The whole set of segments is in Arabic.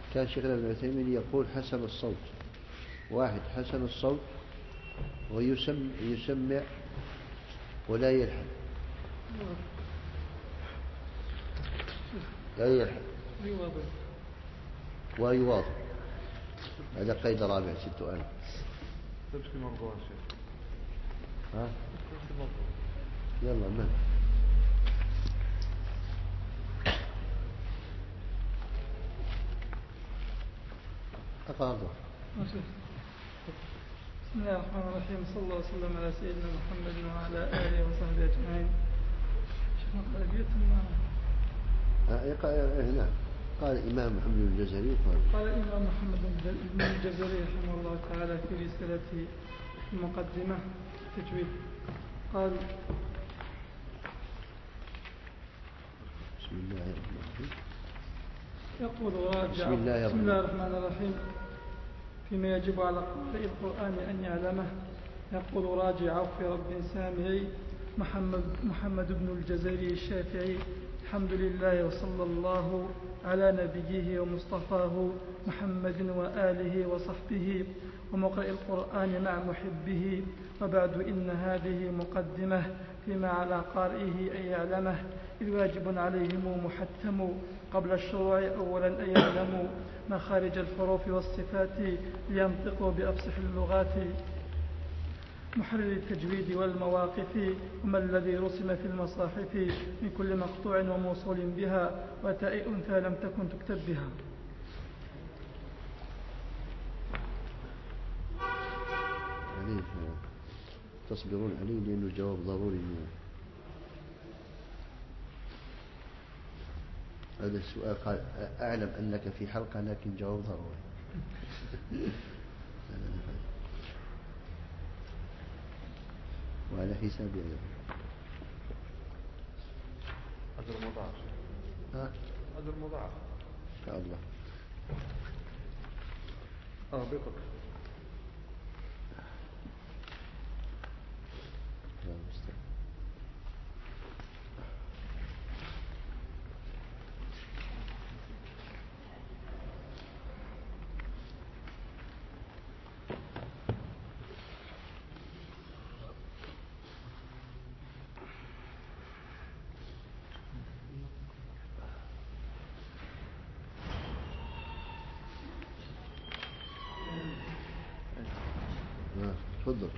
كان شيخنا ابن عثيمين يقول حسن الصوت، واحد حسن الصوت ويسمع ولا يلحن، لا يلحن ويواظب. هذا قيد رابع 6000. تمشي موضوع شيخ. ها يلا ما أقارب. بسم الله الرحمن الرحيم، صلى الله وسلم على سيدنا محمد وعلى آله وصحبه أجمعين. شيخنا هنا قال الإمام محمد الجزري قال الإمام محمد بن الجزري رحمه الله تعالى في رسالته المقدمة تجويد، قال: بسم الله الرحمن الرحيم. يقول راجع بسم الله الرحمن الرحيم فيما يجب على قارئ القرآن أن يعلمه. يقول راجع عوف رب سامعي محمد بن الجزري الشافعي: الحمد لله وصلى الله على نبيه ومصطفاه محمد وآله وصحبه ومقرئ القرآن مع محبه. وبعد، إن هذه مقدمة فيما على قارئه أن يعلمه، إذ واجب عليهم محتم قبل الشروع أولا أن يعلموا مخارج الحروف والصفات لينطقوا بأفصح اللغات، محرر التجويد والمواقف، وما الذي رسم في المصاحف من كل مقطوع وموصول بها وتاء أنثى لم تكن تكتب بها. عليه تصبرون عليه لأنه جواب ضروري منه. هذا السؤال قال: أعلم أنك في حلقة لكن جواب ضروري. وعلى حساب أجر مضاعف. أجر مضاعف إن شاء الله. أربطك. تفضل.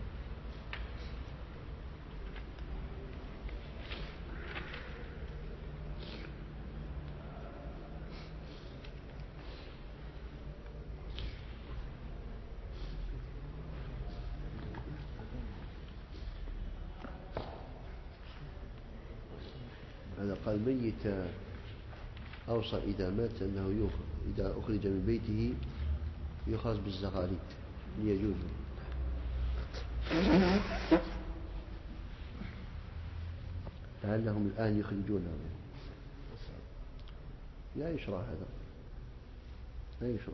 هذا قال: ميت أوصى إذا مات أنه إذا أخرج من بيته يخرج بالزغاليد ليجوز. لعلهم الآن يخرجونه. لا يشرع هذا، لا يشرع.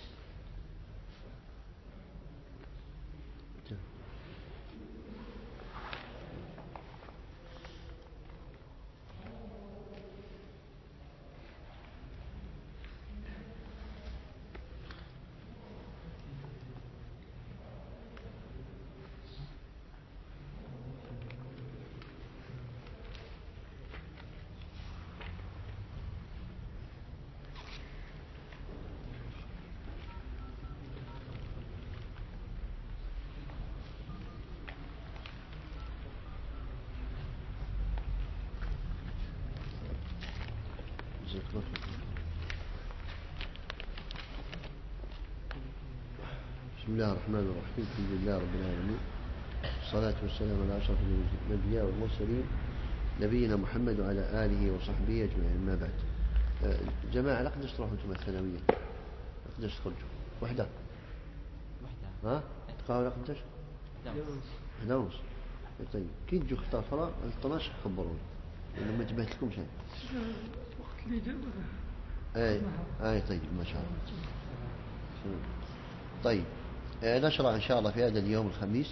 بسم الله الرحمن الرحيم. الحمد لله رب العالمين، والصلاة والسلام على أشرف الأنبياء والمرسلين نبينا محمد وعلى آله وصحبه أجمعين. ما بعد، جماعة لا قدرش تروحوا أنتم الثانوية، لا قدرش تخرجوا وحدة. ها تقراوا لا قدرش 11:30. طيب كي تجوا خطا فرا 12 خبروني لأنه ما انتبهت لكمش أنا. وقت اللي جاب طيب ما شاء الله. طيب نشرع إن شاء الله في هذا اليوم الخميس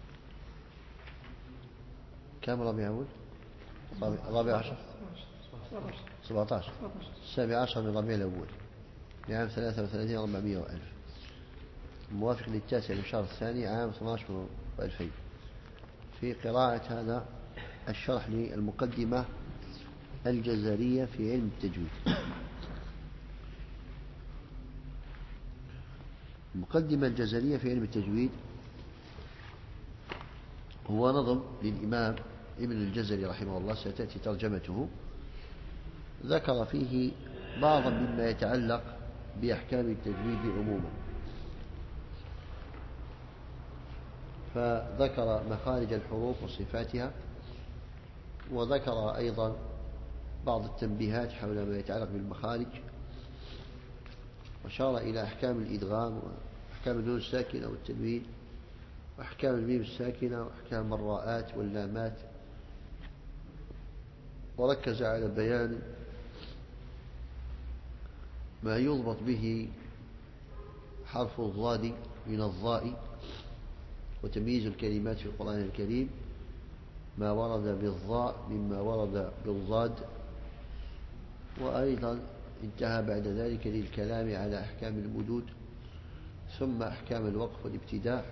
كم ربيع أول؟ رابع عشر 17 17 من ربيع الأول لعام 33 400 وألف، موافق للتاسع من شهر الثاني عام 12 و2000، في قراءة هذا الشرح للمقدمة الجزرية في علم التجويد. المقدمة الجزرية في علم التجويد هو نظم للإمام ابن الجزري رحمه الله، ستأتي ترجمته، ذكر فيه بعضا مما يتعلق بأحكام التجويد عموما، فذكر مخارج الحروف وصفاتها، وذكر أيضا بعض التنبيهات حول ما يتعلق بالمخارج، وشار إلى أحكام الإدغام وأحكام النون الساكنة والتنوين وأحكام الميم الساكنة وأحكام الراءات واللامات، وركز على بيان ما يضبط به حرف الضاد من الضاء، وتمييز الكلمات في القرآن الكريم، ما ورد بالضاء مما ورد بالضاد، وأيضا انتهى بعد ذلك للكلام على أحكام المدود، ثم أحكام الوقف والابتداء،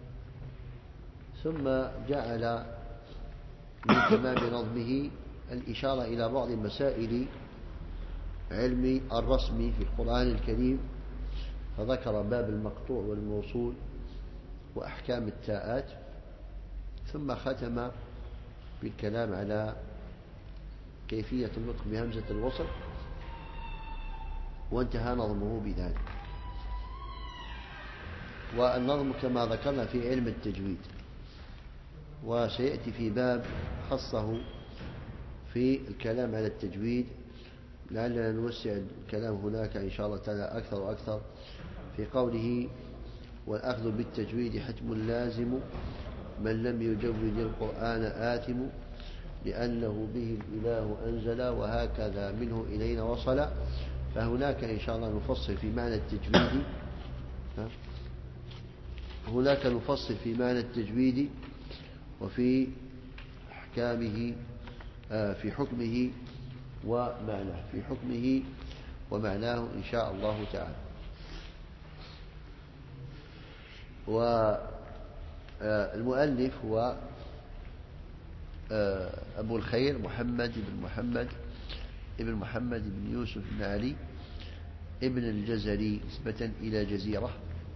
ثم جعل من تمام نظمه الإشارة إلى بعض مسائل علم الرسم في القرآن الكريم، فذكر باب المقطوع والموصول وأحكام التاءات، ثم ختم بالكلام على كيفية النطق بهمزة الوصل، وانتهى نظمه بذلك. والنظم كما ذكرنا في علم التجويد، وسيأتي في باب خصه في الكلام على التجويد، لعلنا نوسع الكلام هناك إن شاء الله تعالى أكثر وأكثر، في قوله: والأخذ بالتجويد حتم لازم، من لم يجود القرآن آثم، لأنه به الإله أنزل، وهكذا منه إلينا وصل. فهناك إن شاء الله نفصل في معنى التجويد، هناك نفصل في معنى التجويد وفي أحكامه، في حكمه ومعناه، في حكمه ومعناه إن شاء الله تعالى. والمؤلف هو أبو الخير محمد بن محمد بن يوسف بن علي ابن الجزري، نسبة إلى جزيرة،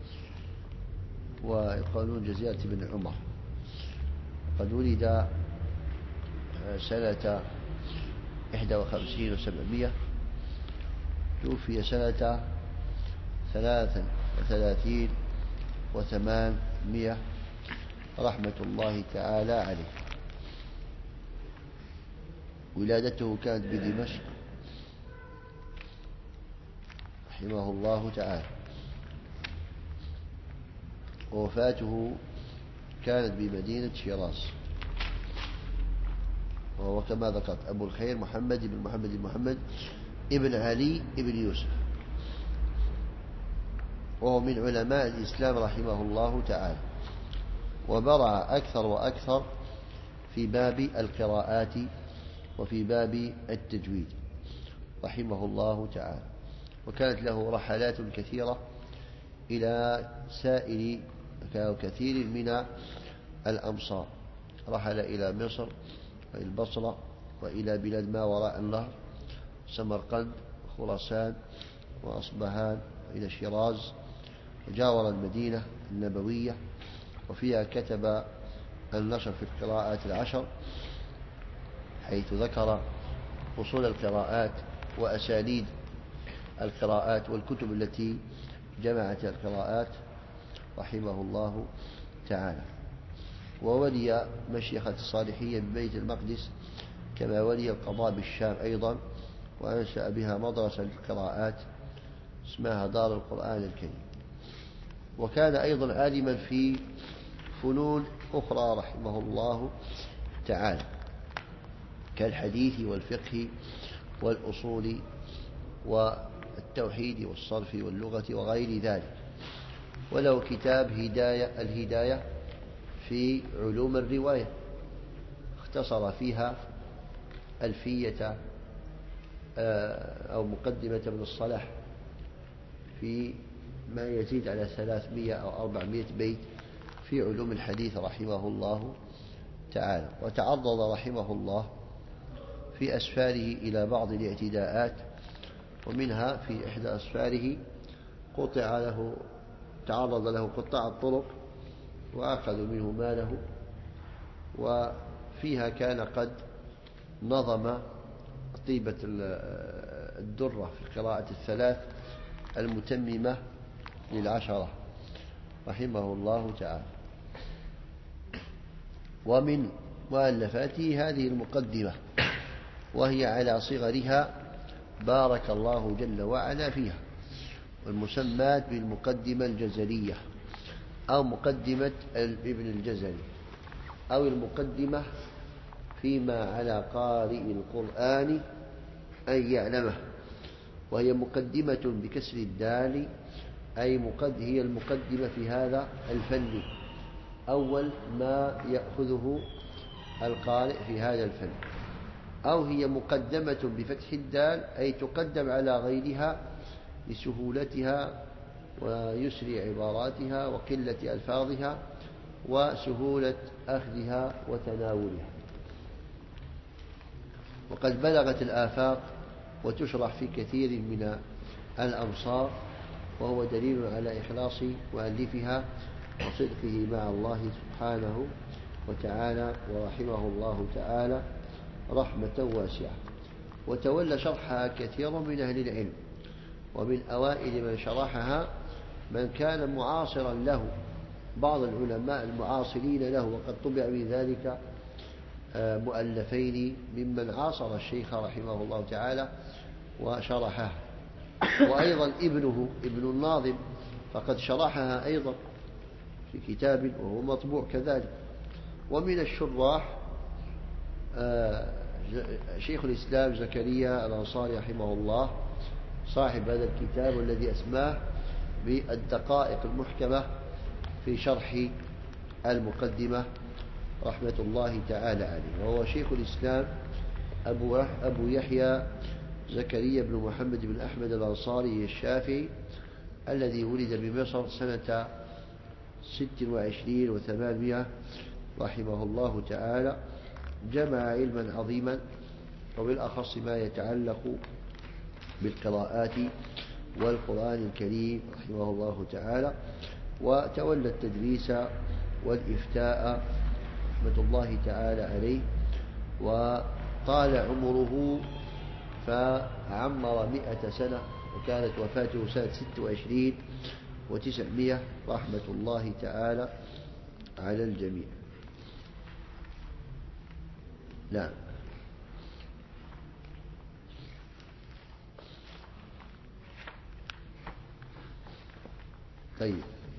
ويقولون جزيرة بن عمر. قد ولد سنة 51 و700، توفي سنة 33 و800 رحمة الله تعالى عليه. ولادته كانت بدمشق رحمه الله تعالى، ووفاته كانت بمدينة شيراز، وهو كما ذكرت أبو الخير محمد بن محمد ابن علي ابن يوسف، وهو من علماء الإسلام رحمه الله تعالى، وبرع أكثر وأكثر في باب القراءات وفي باب التجويد رحمه الله تعالى، وكانت له رحلات كثيرة إلى سائر كثير من الأمصار، رحل إلى مصر وإلى البصرة وإلى بلاد ما وراء النهر، سمرقند وخراسان وأصبهان وإلى شيراز، وجاور المدينة النبوية، وفيها كتب النشر في القراءات العشر، حيث ذكر أصول القراءات وأساليب القراءات والكتب التي جمعت القراءات رحمه الله تعالى. وولي مشيخة الصالحية ببيت المقدس، كما ولي القضاء بالشام أيضا، وأنشأ بها مدرسة للقراءات اسمها دار القرآن الكريم. وكان أيضا عالما في فنون أخرى رحمه الله تعالى، كالحديث والفقه والأصول والتوحيد والصرف واللغة وغير ذلك. وله كتاب الهداية في علوم الرواية، اختصر فيها ألفية أو مقدمة ابن الصلاح في ما يزيد على 300 أو 400 بيت في علوم الحديث رحمه الله تعالى. وتعرض رحمه الله في أسفاره إلى بعض الاعتداءات، ومنها في إحدى أسفاره تعرض له قطاع الطرق وأخذوا منه ماله، وفيها كان قد نظم طيبة الدرة في القراءة الثلاث المتممة للعشرة رحمه الله تعالى. ومن مؤلفاته هذه المقدمة، وهي على صغرها بارك الله جل وعلا فيها، والمسمات بالمقدمة الجزرية أو مقدمة ابن الجزري، أو المقدمة فيما على قارئ القرآن أن يعلمه، وهي مقدمة بكسر الدال، أي هي المقدمة في هذا الفن، أول ما يأخذه القارئ في هذا الفن. أو هي مقدمة بفتح الدال، أي تقدم على غيرها لسهولتها ويسر عباراتها وقلة ألفاظها وسهولة أخذها وتناولها. وقد بلغت الآفاق وتشرح في كثير من الأمصار، وهو دليل على إخلاص مؤلفها وصدقه مع الله سبحانه وتعالى، ورحمه الله تعالى رحمة واسعة. وتولى شرحها كثير من أهل العلم، ومن أوائل من شرحها من كان معاصرا له، بعض العلماء المعاصرين له، وقد طبع بذلك مؤلفين ممن عاصر الشيخ رحمه الله تعالى وشرحها. وأيضا ابن الناظم فقد شرحها أيضا في كتاب وهو مطبوع كذلك. ومن الشراح شيخ الإسلام زكريا الأنصاري رحمه الله، صاحب هذا الكتاب والذي أسماه بالدقائق المحكمة في شرح المقدمة رحمة الله تعالى عليه. وهو شيخ الإسلام أبو يحيى زكريا بن محمد بن أحمد الأنصاري الشافعي، الذي ولد بمصر سنة 26 و800 رحمه الله تعالى. جمع علما عظيما، وبالأخص ما يتعلق بالقراءات والقرآن الكريم رحمه الله تعالى. وتولى التدريس والإفتاء رحمة الله تعالى عليه، وطال عمره فعمر 100 سنة، وكانت وفاته سنة 26 و900 رحمة الله تعالى على الجميع. نعم. طيب،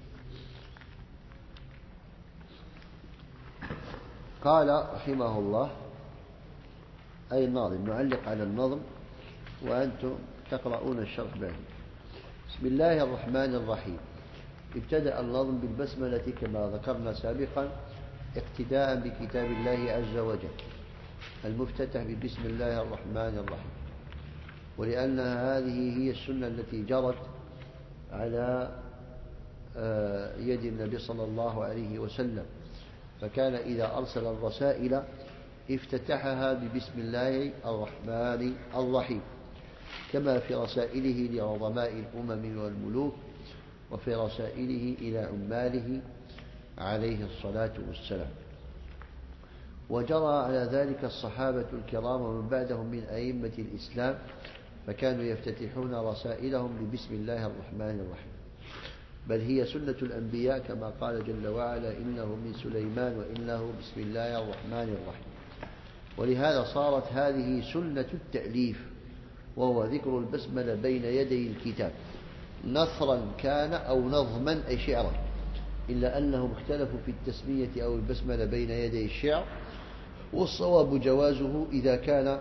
قال رحمه الله أي الناظم، نعلق على النظم وأنتم تقرؤون الشرح بعد. بسم الله الرحمن الرحيم. ابتدأ النظم بالبسملة كما ذكرنا سابقا، اقتداء بكتاب الله عز وجل المفتتح ببسم الله الرحمن الرحيم، ولأن هذه هي السنة التي جرت على يد النبي صلى الله عليه وسلم، فكان إذا أرسل الرسائل افتتحها ببسم الله الرحمن الرحيم، كما في رسائله لعظماء الأمم والملوك، وفي رسائله إلى عماله عليه الصلاة والسلام. وجرى على ذلك الصحابة الكرام ومن بعدهم من أئمة الإسلام، فكانوا يفتتحون رسائلهم ببسم الله الرحمن الرحيم، بل هي سنة الأنبياء كما قال جل وعلا إنه من سليمان وإنه بسم الله الرحمن الرحيم. ولهذا صارت هذه سنة التأليف، وهو ذكر البسملة بين يدي الكتاب، نثرا كان أو نظما أي شعرا، إلا أنهم اختلفوا في التسمية أو البسملة بين يدي الشعر، والصواب جوازه إذا كان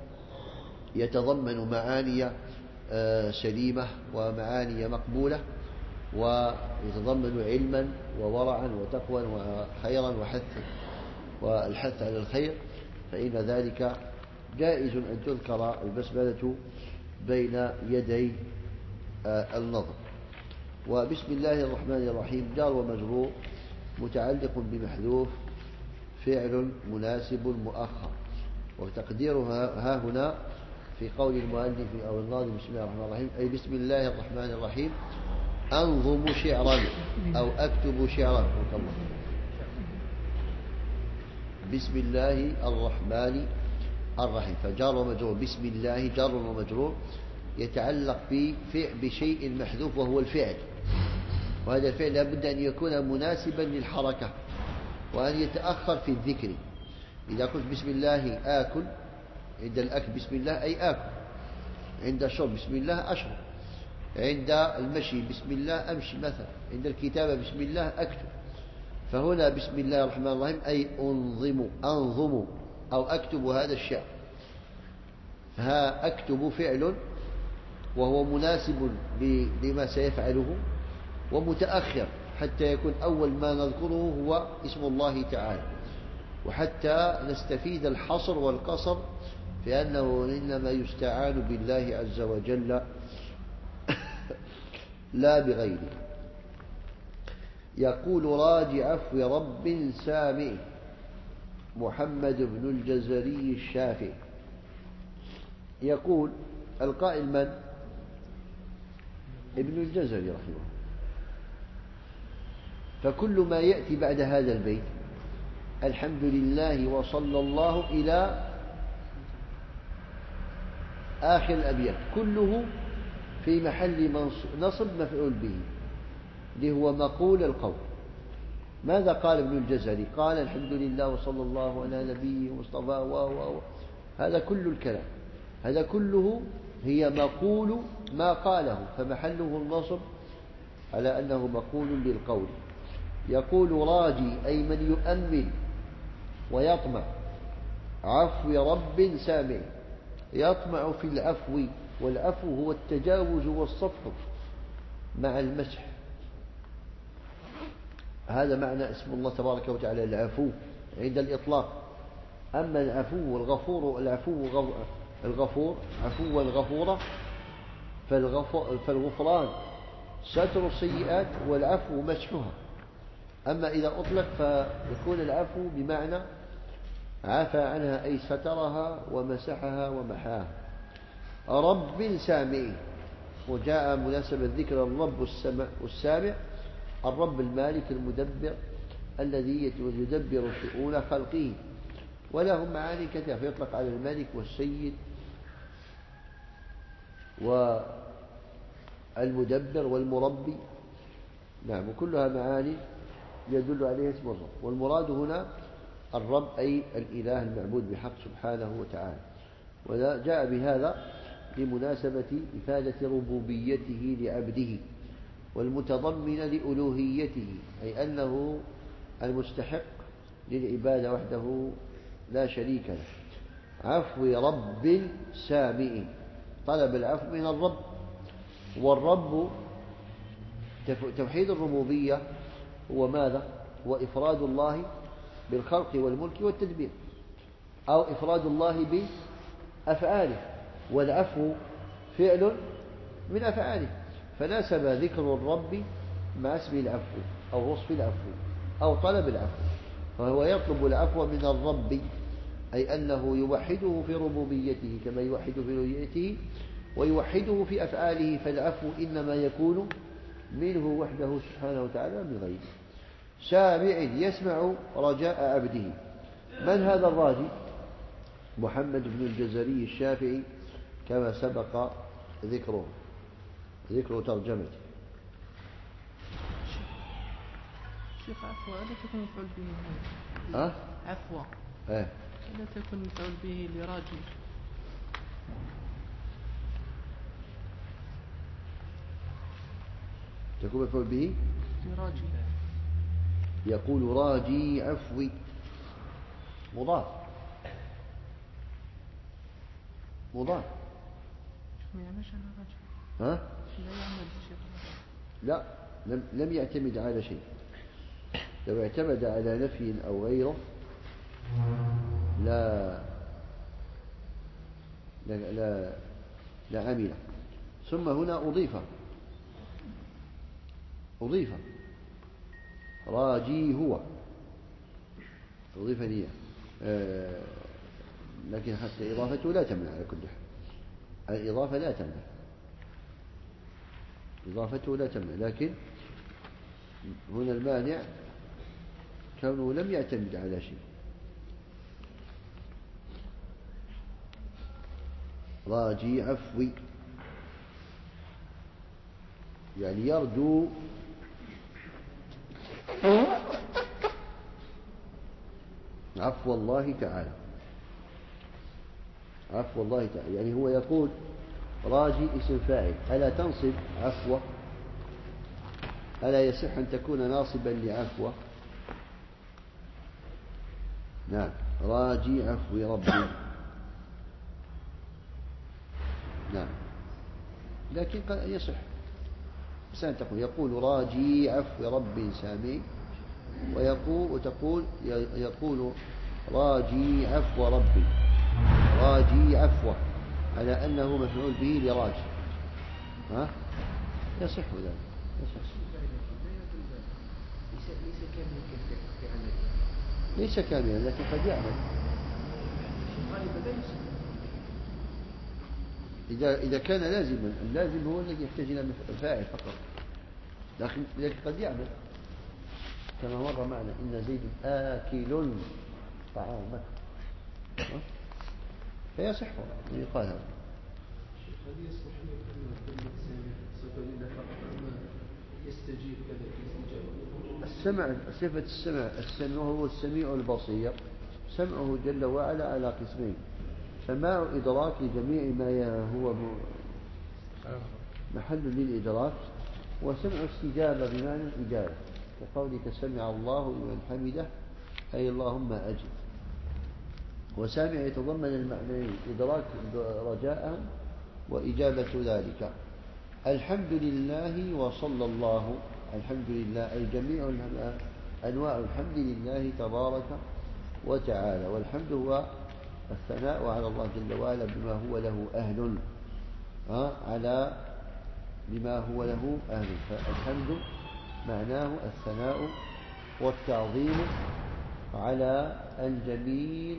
يتضمن معاني سليمة ومعاني مقبولة، ويتضمن علما وورعا وتقوى وخيرا والحث على الخير، فإن ذلك جائز أن تذكر البسملة بين يدي النظم. وبسم الله الرحمن الرحيم جار ومجرور متعلق بمحذوف فعل مناسب مؤخر، وتقديرها ها هنا في قول المؤلف أو الناظم بسم الله الرحمن الرحيم أي بسم الله الرحمن الرحيم أنظم شعرا أو أكتب شعرا. بسم الله الرحمن الرحيم، فجار ومجرور بسم الله جار ومجرور يتعلق بشيء محذوف وهو الفعل، وهذا الفعل لابد أن يكون مناسبا للحركة وأن يتأخر في الذكر. إذا قلت بسم الله آكل، عند الأكل بسم الله أي آكل، عند الشرب بسم الله أشرب، عند المشي بسم الله أمشي مثلا، عند الكتابة بسم الله أكتب. فهنا بسم الله الرحمن الرحيم أي أنظم أو أكتب هذا الشعر. ها أكتب فعل وهو مناسب لما سيفعله ومتأخر حتى يكون أول ما نذكره هو اسم الله تعالى، وحتى نستفيد الحصر والقصر في أنه إنما يستعان بالله عز وجل لا بغيره. يقول راجع عفو رب سامع محمد بن الجزري الشافعي. يقول القائل من؟ ابن الجزري رحمه الله. فكل ما يأتي بعد هذا البيت الحمد لله وصلى الله إلى آخر الأبيات كله في محل نصب مفعول به اللي هو مقول القول. ماذا قال ابن الجزري؟ قال الحمد لله وصلى الله على نبيه مصطفى هذا كل الكلام، هذا كله هي مقول ما قاله، فمحله النصب على أنه مقول للقول. يقول راجي أي من يؤمن ويطمع عفو رب سامع، يطمع في العفو، والعفو هو التجاوز والصفح مع المسح. هذا معنى اسم الله تبارك وتعالى العفو عند الإطلاق. أما العفو والغفور، الغفور عفوا غفورا، فالغفران ستر السيئات والعفو مسحها. أما إذا أطلق فيكون العفو بمعنى عفى عنها أي سترها ومسحها ومحاها. رب سامع، وجاء مناسبة ذكر الرب السامع، الرب المالك المدبر الذي يدبر شؤون خلقه، ولهم معاني كثيرة، فيطلق على الملك والسيد والمدبر والمربي. نعم، وكلها معاني يدل عليها اسم الرب. والمراد هنا الرب أي الإله المعبود بحق سبحانه وتعالى، وجاء بهذا لمناسبة إفادة ربوبيته لعبده والمتضمن لألوهيته، أي أنه المستحق للعبادة وحده لا شريك له. عفو رب سامع، طلب العفو من الرب. والرب توحيد الربوبية هو ماذا؟ هو إفراد الله بالخلق والملك والتدبير، أو إفراد الله بأفعاله، والعفو فعل من أفعاله، فناسب ذكر الرب مع اسم العفو أو وصف العفو أو طلب العفو. فهو يطلب العفو من الرب، أي أنه يوحده في ربوبيته كما يوحد في ألوهيته، ويوحده في أفعاله، فالعفو إنما يكون منه وحده سبحانه وتعالى من غيره. سامع يسمع رجاء عبده. من هذا الراجي؟ محمد بن الجزري الشافعي كما سبق ذكر ترجمته. شيخ عفوا ألا تكون مفعول به؟ عفوا ألا تكون مفعول به لراجي؟ تكون مفعول به لراجي. يقول راجي عفوي مضاف ها؟ لا، لم يعتمد على شيء. لو اعتمد على نفي أو غيره لعمل. ثم هنا أضيف راجي هو، أضيف نية، لكن حتى إضافته لا تمنع على كل حال، الإضافة لا تمنع، إضافته لا تمنع، لكن هنا المانع كونه لم يعتمد على شيء. راجي عفوي يعني يرجو عفو الله تعالى، عفو الله تعالى، يعني هو يقول راجي اسم فاعل، ألا تنصب عفوه؟ ألا يصح أن تكون ناصبا لعفوه؟ نعم، راجي عفو ربي، نعم، لكن قد يصح إنسان يقول راجي عفو رب سامي، يقول راجي عفو ربي، راجي عفوه، على أنه مفعول به لراجي، ها؟ يصح ذلك، يصح. ليس كاملا لكن قد يعمل. إذا كان لازما، اللازم هو الذي يحتاج إلى فاعل فقط، لكن قد يعمل، كما مر معنا إن زيد آكل طعامك، فيصح أن يقال هذا. هذه يصلح كلمة سامع يستجيب كذا السمع، صفة السمع هو السميع البصير، سمعه جل وعلا على قسمين: سماع إدراك لجميع ما هو محل للإدراك، وسمع استجابة بمعنى الإجابة، كقولك سمع الله لمن حمده، أي اللهم أجب. وسامع يتضمن المعنيين: إدراك رجاءه وإجابة ذلك. الحمد لله وصلى الله، الحمد لله أي جميع أنواع الحمد لله تبارك وتعالى، والحمد هو الثناء على الله جل وعلا بما هو له أهل، على بما هو له أهل، فالحمد معناه الثناء والتعظيم على الجميل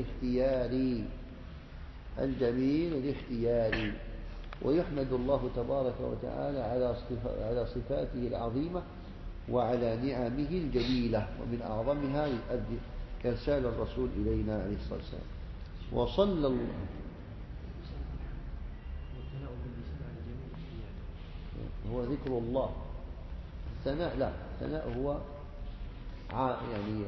الاختياري، ويحمد الله تبارك وتعالى على صفاته العظيمة وعلى نعمه الجليلة، ومن أعظمها إرسال الرسول إلينا عليه الصلاة والسلام. وصلى الله هو ذكر الله، الثناء لا، الثناء هو يعني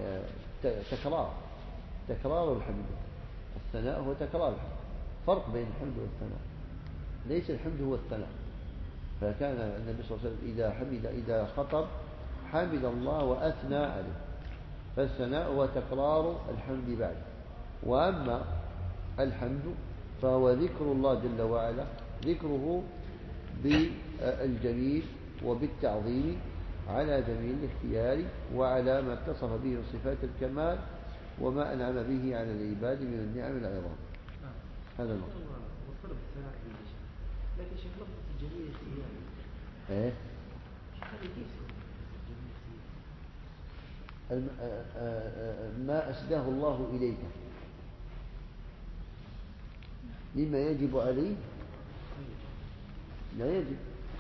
تكرار الحمد، الثناء هو تكرار الحمد، فرق بين الحمد والثناء، ليس الحمد هو الثناء، فكان النبي صلى الله عليه وسلم إذا خطب حمد الله وأثنى عليه، فالثناء هو تكرار الحمد بعد، وأما الحمد فهو ذكر الله جل وعلا، ذكره بالجميل وبالتعظيم على جميل الاختيار، وعلى ما اتصف به من صفات الكمال وما أنعم به على العباد من النعم العظام. هذا الوقت لكن شيخ لفظة الجميل اختياري ايه ما أسداه الله إليك مما يجب عليه لا يجب،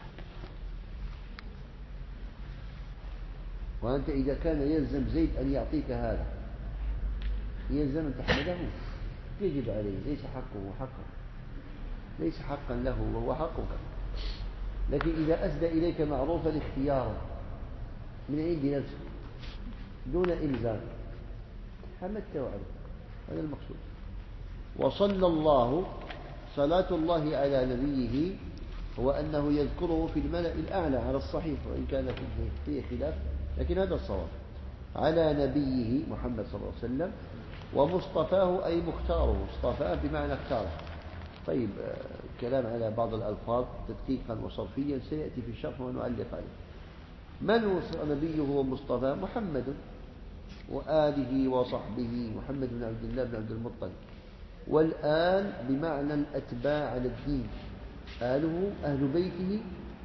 وأنت إذا كان يلزم زيد أن يعطيك هذا يلزم أن تحمده، يجب عليه، ليس حقه حقا، ليس حقا له وهو حقك، لكن إذا أسدى إليك معروفا اختيارا من عند نفسك دون إلزام حمدته عليه، هذا المقصود. وصلى الله، صلاة الله على نبيه هو أنه يذكره في الملأ الأعلى على الصحيح، وإن كان فيه خلاف لكن هذا الصواب، على نبيه محمد صلى الله عليه وسلم، ومصطفاه أي مختاره، اصطفاه بمعنى اختاره. طيب كلام على بعض الألفاظ تدقيقا وصرفيا سيأتي في الشرح ونعلق عليه. من هو نبيه ومصطفاه؟ محمد وآله وصحبه، محمد بن عبد الله بن عبد المطلب، والآل بمعنى الأتباع على الدين، آله أهل بيته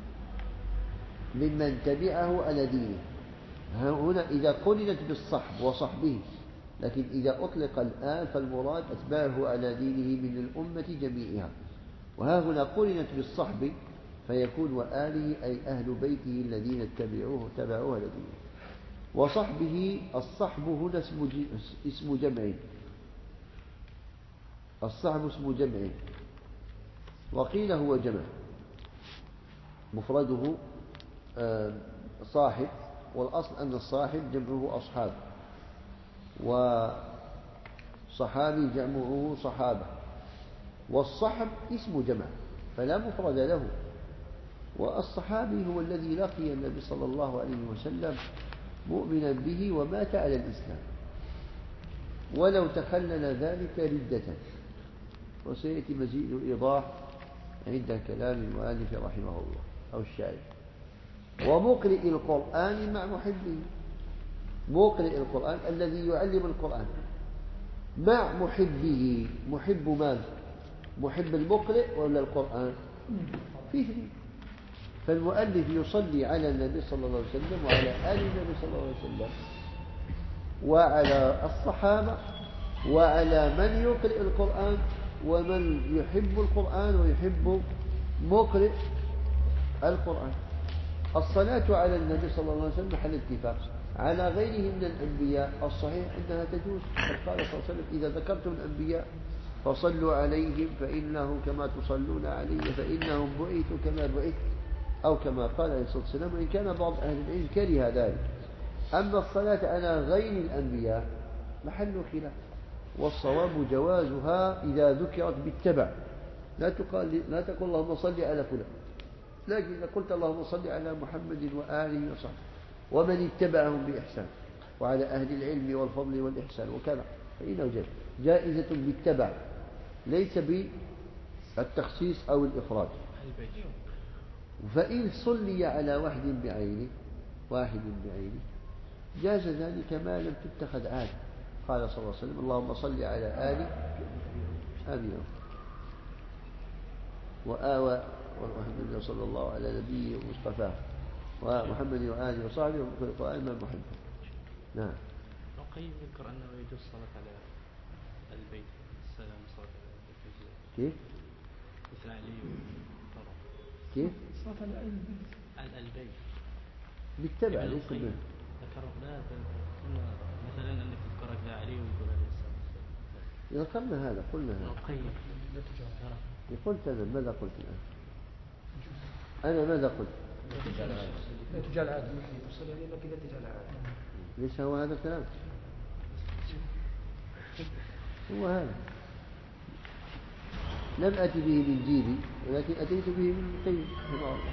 ممن تبعه على دينه. هنا إذا قرنت بالصحب وصحبه، لكن إذا أطلق الآل فالمراد أتباعه على دينه من الأمة جميعها. وها هنا قرنت بالصحب فيكون وآله أي أهل بيته الذين اتبعوه على دينه. وصحبه، الصحب هنا اسم جمع، الصحب اسم جمع، وقيل هو جمع مفرده صاحب، والأصل أن الصاحب جمعه أصحاب، وصحابي جمعه صحابة، والصحب اسم جمع فلا مفرد له. والصحابي هو الذي لقي النبي صلى الله عليه وسلم مؤمنا به ومات على الإسلام، ولو تخلل ذلك ردة، وسيأتي مزيد الإيضاح عند كلام المؤلف رحمه الله أو الشارح. ومقرئ القرآن مع محبه، مقرئ القرآن الذي يعلم القرآن مع محبه. محب من؟ محب المقرئ ولا القرآن؟ فيه. فالمؤلف يصلي على النبي صلى الله عليه وسلم وعلى آل النبي صلى الله عليه وسلم وعلى الصحابة وعلى من يقرئ القرآن ومن يحب القرآن ويحب مقرئ القرآن. الصلاة على النبي صلى الله عليه وسلم محل اتفاق، على غيره من الأنبياء الصحيح أنها تجوز. قال صلى الله عليه وسلم: إذا ذكرتم الأنبياء فصلوا عليهم فإنه كما تصلون علي فإنهم بعثوا كما بعثت، أو كما قال عليه الصلاة والسلام، وإن كان بعض أهل العلم كره ذلك. أما الصلاة على غير الأنبياء محل خلاف، والصواب جوازها إذا ذكرت بالتبع. لا تقول اللهم صل على فلان، لكن إذا قلت اللهم صل على محمد وآله وصحبه ومن اتبعهم بإحسان وعلى أهل العلم والفضل والإحسان وكذا، فإنه جائزة بالتبع ليس بالتخصيص أو الإفراد. فإن صلي على واحد بعينه جاز ذلك ما لم تتخذ عادة. قال صلى الله عليه وسلم: اللهم صل على آل آمين وآوى محمد صلى الله على نبيه ومصطفاه ومحمد وآله وصحبه وقائم المحب. نعم. القيم يذكر أنه يجوز الصلاة على البيت، السلام صلاة على البيت. كيف؟ مثل علي وطرق. كيف؟ صلاة على البيت بالتبع ليس به. ذكروا لا مثلا أنك تذكرك علي ويقول عليه السلام. ذكرنا هذا، قلنا هذا. القيم قلت أنا ماذا قلت الآن؟ أنا ماذا قلت؟ لا تجعل عادة، تصلي عليه لكن لا تجعل عادة. ليس هو هذا الكلام؟ هو هذا. لم أتي به من جيبي ولكن أتيت به من القيم رحمه الله.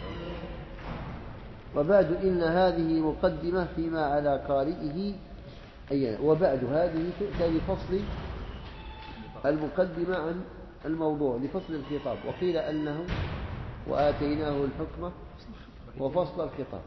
وبعد إن هذه مقدمة فيما على قارئه وبعد هذه تؤتى لفصل المقدمة عن الموضوع، لفصل الخطاب. وقيل أنه وآتيناه الحكمة وفصل الخطاب.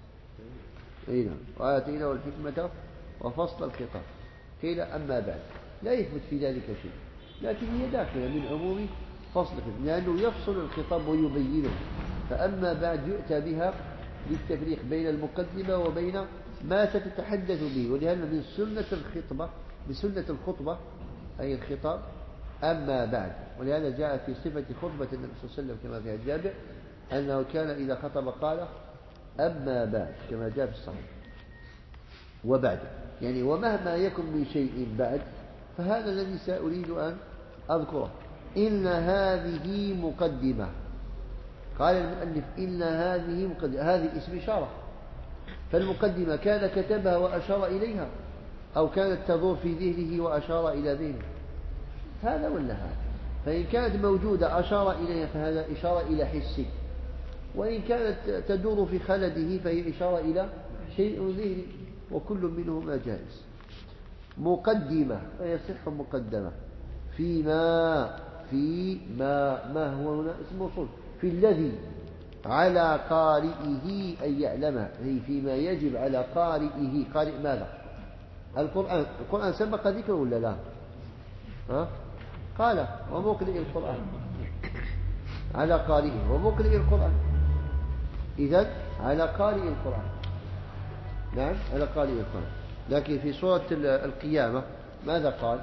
وآتيناه الحكمة وفصل الخطاب. قيل أما بعد، لا يثبت في ذلك شيء، لكن هي داخلة من عموم فصل الخطاب لأنه يفصل الخطاب ويبينه. فأما بعد يؤتى بها للتفريق بين المقدمة وبين ما ستتحدث به. ولهذا من سنة الخطبة أي الخطاب أما بعد. ولهذا جاء في صفة خطبة النبي صلى الله عليه وسلم كما في جابر أنه كان إذا خطب قال أما بعد كما جاء في الصحيح. وبعد يعني ومهما يكن من شيء بعد فهذا الذي سأريد أن أذكره. إن هذه مقدمة. قال المؤلف إن هذه مقدمة، هذه اسم إشارة، فالمقدمة كان كتبها وأشار إليها أو كانت تدور في ذهنه وأشار إلى ذهنه، هذا ولا هذا. فإن كانت موجودة أشار إليها فهذا إشارة إلى حسي، وإن كانت تدور في خلده فهي إشارة إلى شيء ذهني، وكل منهما جائز. مقدمة ويصح مقدمة فيما ما هو هنا اسم موصول، في الذي على قارئه أن يعلمه، أي فيما يجب على قارئه. قارئ ماذا؟ القرآن سبق ذكره ولا لا؟ قال ومقرئ القرآن على قارئه ومقرئ القرآن. إذن على قارئ القرآن، نعم على قارئ القرآن. لكن في سورة القيامة ماذا قال؟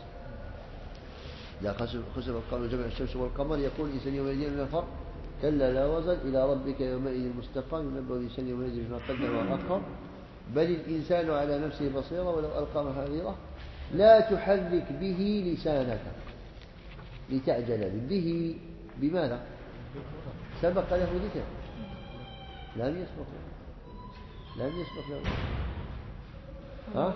لا خسر القمر جمع الشمس والقمر يقول الإنسان يومئذ نفر كلا لا وزن إلى ربك يومئذ المستقر ينبأ الإنسان يومئذ بما قدم وأخر بل الإنسان على نفسه بصيرة ولو ألقى معاذيره لا تحرك به لسانك لتعجل به. بماذا؟ سبق له ذكر، لم يسبق له ها؟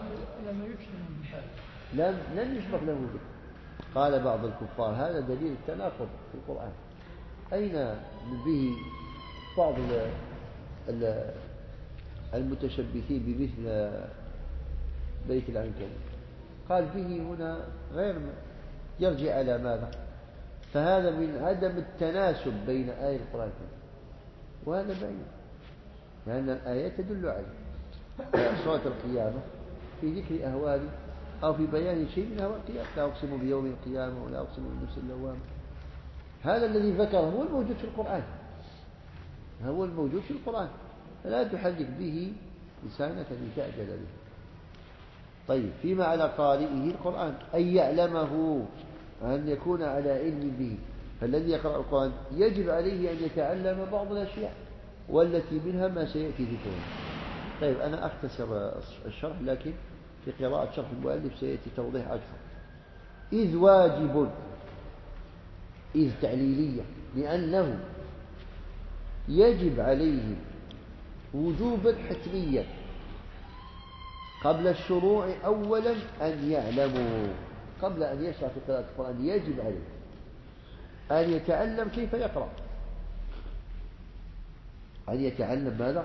لم يسبق له ذكر. قال بعض الكفار هذا دليل التناقض في القرآن. أين به بعض المتشبثين بمثل بيت العنكبوت؟ قال به هنا غير يرجع على ماذا؟ فهذا من عدم التناسب بين آية القرآن وهذا بعيد، لأن الآية تدل عليه. سورة القيامة في ذكر أهوال أو في بيان شيء من أهوال القيامة، لا أقسم بيوم القيامة ولا أقسم بالنفس اللوامة. هذا الذي ذكره هو الموجود في القرآن، هو الموجود في القرآن، فلا تحرك به لسانك لتعجل به. طيب فيما على قارئه القرآن أن يعلمه، أن يكون على علم به. فالذي يقرأ القرآن يجب عليه أن يتعلم بعض الأشياء والتي منها ما سيأتي ذكره. طيب أنا أختصر الشرح، لكن في قراءة شرح المؤلف سيأتي توضيح أكثر. إذ واجب، إذ تعليلية، لأنه يجب عليه وجوبا حتميا قبل الشروع أولا أن يعلموا، قبل أن يشرع في قراءة القرآن يجب عليه أن يتعلم كيف يقرأ، أن يتعلم ماذا؟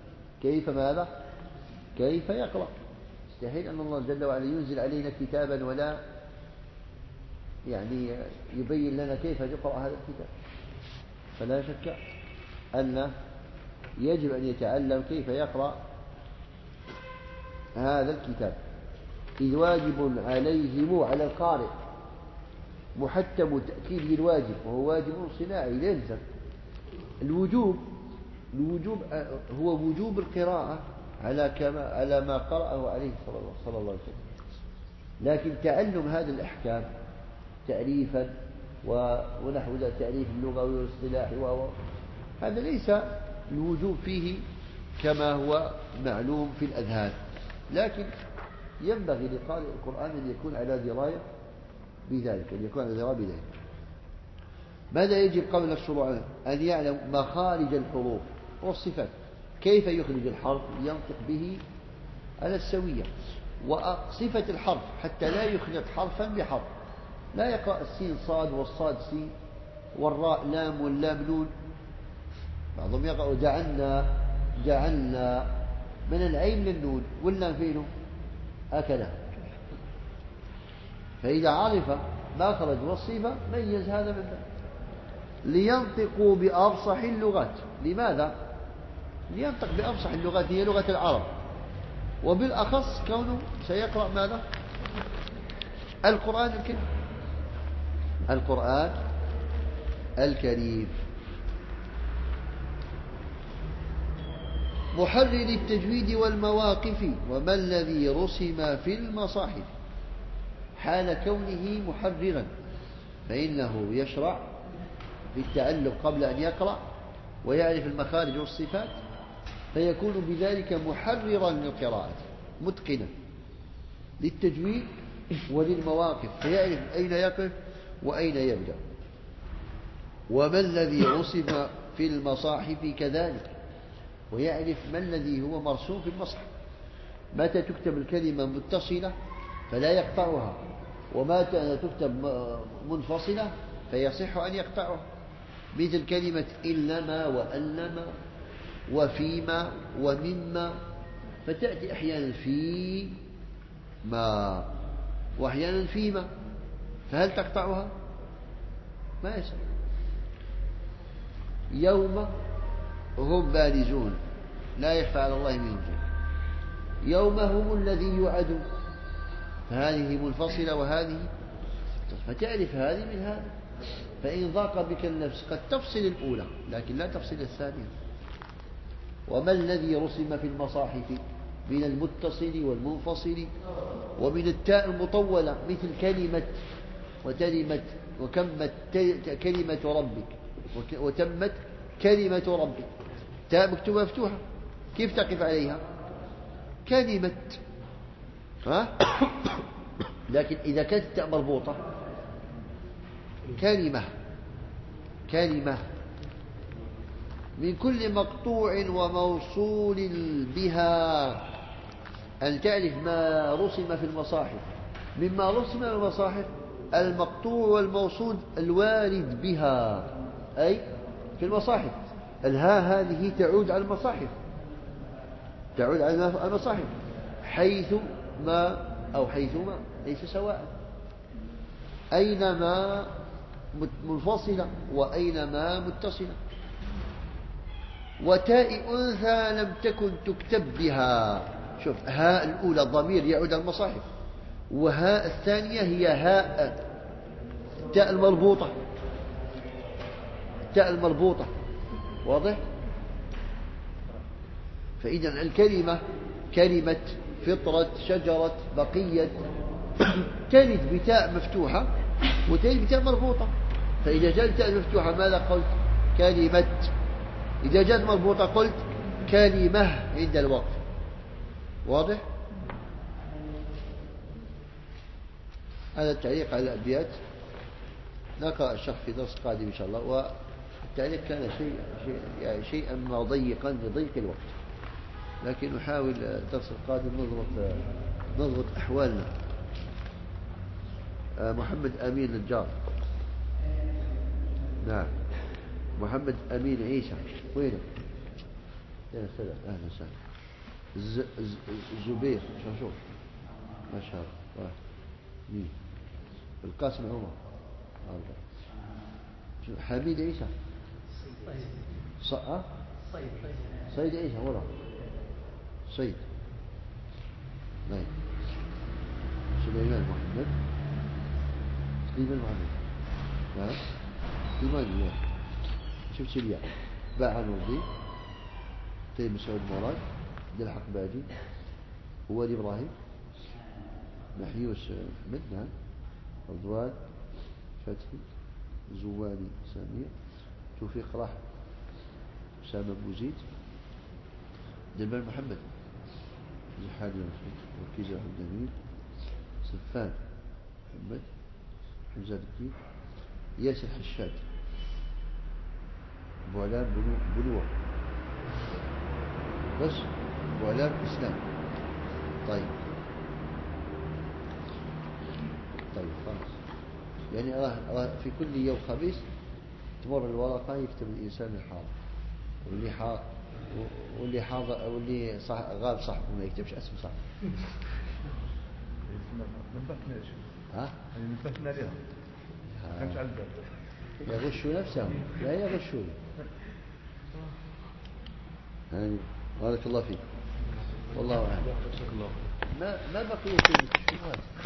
كيف يقرأ. يستحيل أن الله جل وعلا ينزل علينا كتابا ولا يعني يبين لنا كيف يقرأ هذا الكتاب. فلا شك أن يجب أن يتعلم كيف يقرأ هذا الكتاب. إذ واجب عليهم على القارئ محتم تأكيد للواجب، وهو واجب صناعي يلزم. الوجوب هو وجوب القراءة على ما قرأه عليه صلى الله عليه وسلم. لكن تعلم هذه الأحكام تعريفا ونحو ذا تعريف اللغوي والاصطلاحي هذا ليس الوجوب فيه كما هو معلوم في الأذهان، لكن ينبغي لقارئ القرآن أن يكون على دراية بذلك، ماذا يجب قبل الشروع؟ أن يعلم مخارج الحروف والصفات، كيف يخرج الحرف ينطق به على السوية، وصفة الحرف حتى لا يخلط حرفا بحرف، لا يقرأ السين صاد والصاد سين والراء لام واللام نون. بعضهم يقرأ جعلنا من العين للنون واللام فينه أكله. فإذا عرف ما خرج والصفة ميز هذا من ذلك. لينطقوا بأفصح اللغات. لماذا؟ لينطق بأفصح اللغات، هي لغة العرب، وبالأخص كونه سيقرأ ماذا؟ القرآن الكريم. محرر التجويد والمواقف وما الذي رسم في المصاحف، حال كونه محررا، فإنه يشرع بالتعلم قبل أن يقرأ ويعرف المخارج والصفات، فيكون بذلك محررا للقراءة متقنا للتجويد وللمواقف، فيعرف أين يقف وأين يبدأ. وما الذي رسم في المصاحف كذلك، ويعرف ما الذي هو مرسوم في المصحف، متى تكتب الكلمة متصلة فلا يقطعها، ومتى تكتب منفصلة فيصح أن يقطعها، مثل كلمة إنما وأنما وفيما ومما، فتأتي أحيانا في ما وأحيانا فيما، فهل تقطعها؟ ما يصح. يوم هم بارزون لا يخفى على الله منهم شيء، يوم هم الذي يوعدون، فهذه منفصلة وهذه. فتعرف هذه من هذا. فإن ضاق بك النفس قد تفصل الأولى لكن لا تفصل الثانية. وما الذي رسم في المصاحف من المتصل والمنفصل ومن التاء المطولة مثل كلمة وتلمت وكمت كلمة ربك وتمت كلمة ربك. تاء مكتوبة مفتوحة كيف تقف عليها؟ كلمة. لكن إذا كانت التاء مربوطة كلمة من كل مقطوع وموصول بها. أن تعرف ما رسم في المصاحف. مما رسم في المصاحف المقطوع والموصول الوارد بها أي في المصاحف. الهاء هذه تعود على المصاحف حيث ما أو حيثما ليس سواء. أينما منفصلة وأينما متصلة. وتاء أنثى لم تكن تكتب بها. شوف هاء الأولى الضمير يعود على المصاحف وهاء الثانية هي هاء التاء المربوطة. واضح؟ فإذا الكلمة كلمة فطرة شجرة بقية تلد بتاء مفتوحة وتلد بتاء مربوطة. فإذا جاءت التاء مفتوحة ماذا قلت؟ كلمة. إذا جاءت مربوطة قلت كلمة عند الوقف. واضح؟ هذا التعليق على الأبيات نقرأ الشرح في درس قادم إن شاء الله. والتعليق كان شيئا ما ضيقا لضيق الوقت لكن نحاول الدرس القادم نضبط أحوالنا. محمد أمين الجار. نعم محمد أمين عيسى وينه؟ يا سلام أهلا وسهلا. زبير شوف ما شاء الله. مين؟ القاسم عمر. حميد عيسى. صيد عيسى ولا صيد. نعم سليمان محمد. نعم سليمان. شفت سليا باع نوردي تيم مسعود مراد دلحق باجي هو إبراهيم محيوس محمد. نعم رضوان فتحي زواني سامية توفيق راح أسامة بوزيد دلبال محمد زحاني وكيزة عبد الجميل سفان محمد حمزة الدين ياسر حشاد بوعلام بلوة بس بوعلام إسلام. طيب خلاص يعني في كل يوم خميس تمر الورقة يكتب الإنسان الحاضر واللي حاضر واللي غاب صاحبه ما يكتبش اسم صاحبه. نبهتنا لها كانت على الباب يغشوا نفسهم لا يغشون. يعني بارك الله فيك والله أعلم. ما بقي في